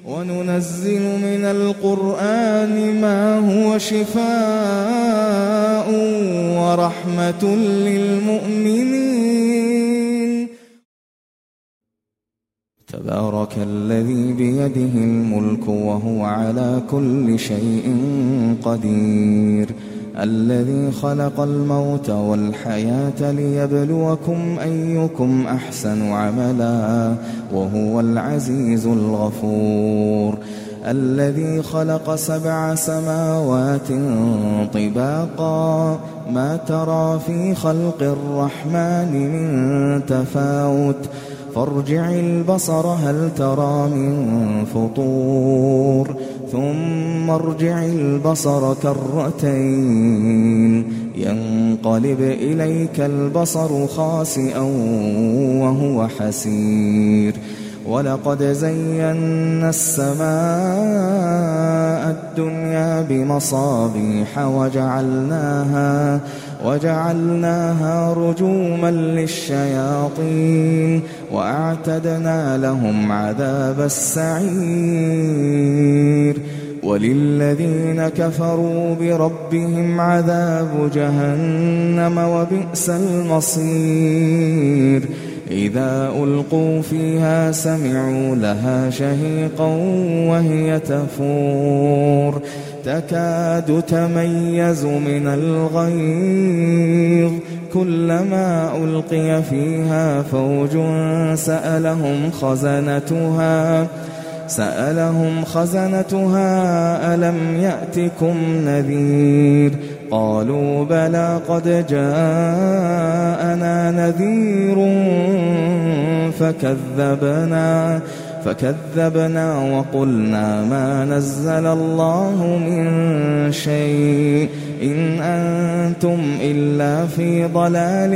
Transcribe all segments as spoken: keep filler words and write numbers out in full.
وننزل من القرآن ما هو شفاء ورحمة للمؤمنين. تبارك الذي بيده الملك وهو على كل شيء قدير، الذي خلق الموت والحياة ليبلوكم أيكم أحسن عملا وهو العزيز الغفور، الذي خلق سبع سماوات طباقا ما ترى في خلق الرحمن من تفاوت فارجع البصر هل ترى من فطور ثم ارجع البصر كرتين ينقلب إليك البصر خاسئا وهو حسير. ولقد زينا السماء الدنيا بمصابيح وجعلناها وجعلناها رجوما للشياطين وأعتدنا لهم عذاب السعير. وللذين كفروا بربهم عذاب جهنم وبئس المصير. إذا ألقوا فيها سمعوا لها شهيقا وهي تفور تكاد تميز من الغيظ كلما ألقي فيها فوج سألهم خزنتها سألهم خزنتها ألم يأتكم نذير قالوا بلى قد جاءنا نذير فكذبنا فكذبنا وقلنا ما نزل الله من شيء إن أنتم إلا في ضلال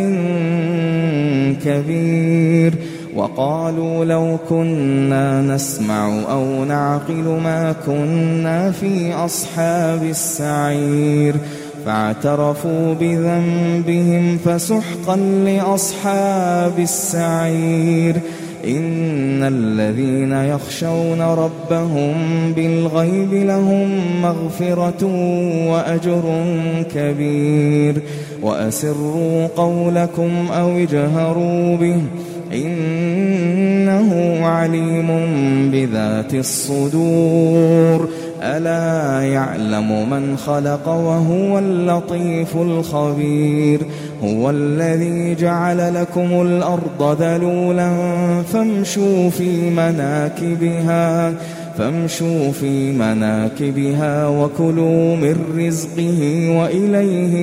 كبير. وقالوا لو كنا نسمع أو نعقل ما كنا في أصحاب السعير فاعترفوا بذنبهم فسحقا لأصحاب السعير. إن الذين يخشون ربهم بالغيب لهم مغفرة وأجر كبير. وأسروا قولكم أو اجهروا به إنه عليم بذات الصدور. ألا يعلم من خلق وهو اللطيف الخبير. هو الذي جعل لكم الأرض ذلولا فامشوا في مناكبها فامشوا في مناكبها وكلوا من رزقه وإليه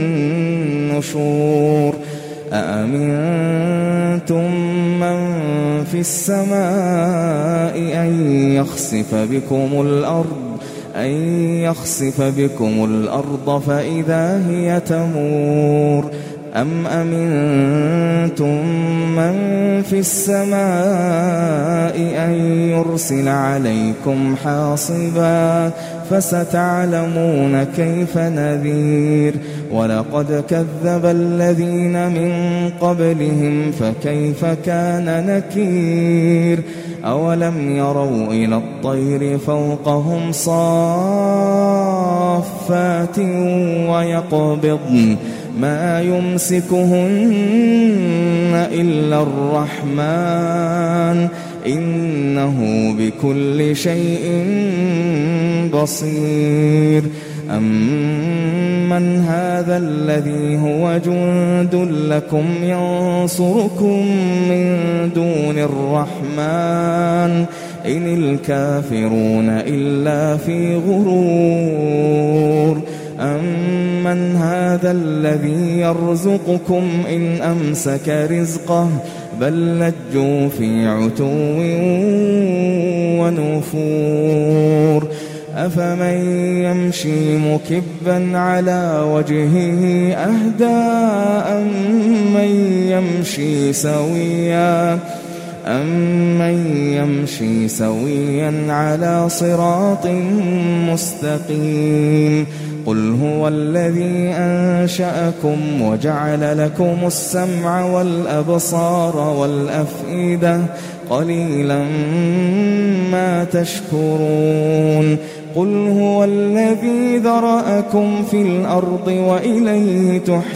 النشور. أأمنتم من في السماء أن يخسف بكم الأرض أن يخسف بكم الأرض فإذا هي تمور أم أمنتم من في السماء أن يرسل عليكم حاصبا فستعلمون كيف نذير. ولقد كذب الذين من قبلهم فكيف كان نكير. أولم يروا إلى الطير فوقهم صافات ويقبضن ما يمسكهن إلا الرحمن إنه بكل شيء بصير. أمن هذا الذي هو جند لكم ينصركم من دون الرحمن إن الكافرون إلا في غرور. أمن هذا الذي يرزقكم إن أمسك رزقه بل لجوا في عتو ونفور. أفمن يمشي مكبا على وجهه أهدى أمن يمشي سويا أمن يمشي سويا على صراط مستقيم. قل هو الذي أنشأكم وجعل لكم السمع والأبصار والأفئدة قليلا ما تشكرون قل هو الذي ذرأكم في الأرض وإليه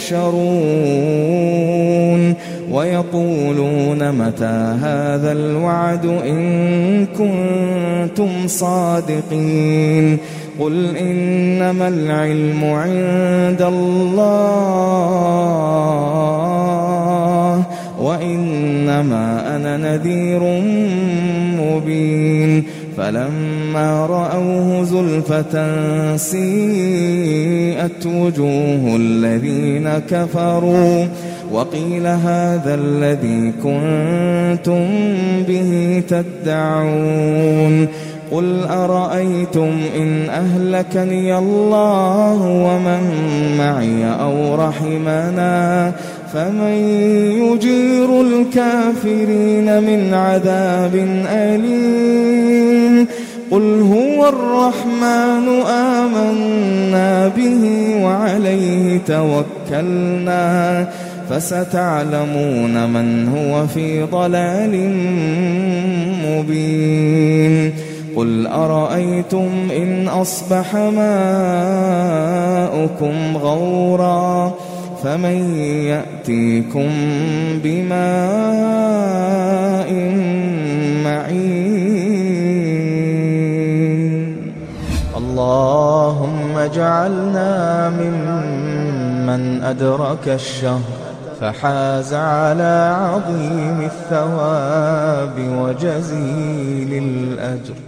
تحشرون ويقولون متى هذا الوعد إن كنتم صادقين قل إنما العلم عند الله وإنما أنا نذير مبين فلما رأوه زلفة سيئت وجوه الذين كفروا وقيل هذا الذي كنتم به تدعون قل أرأيتم إن أهلكني الله ومن معي أو رحمنا فمن يجير الكافرين من عذاب أليم قل هو الرحمن آمنا به وعليه توكلنا فستعلمون من هو في ضلال مبين قل أرأيتم إن أصبح ماؤكم غورا فمن يأتيكم بماء معين اللهم اجعلنا ممن أدرك الشهر فحاز على عظيم الثواب وجزيل الأجر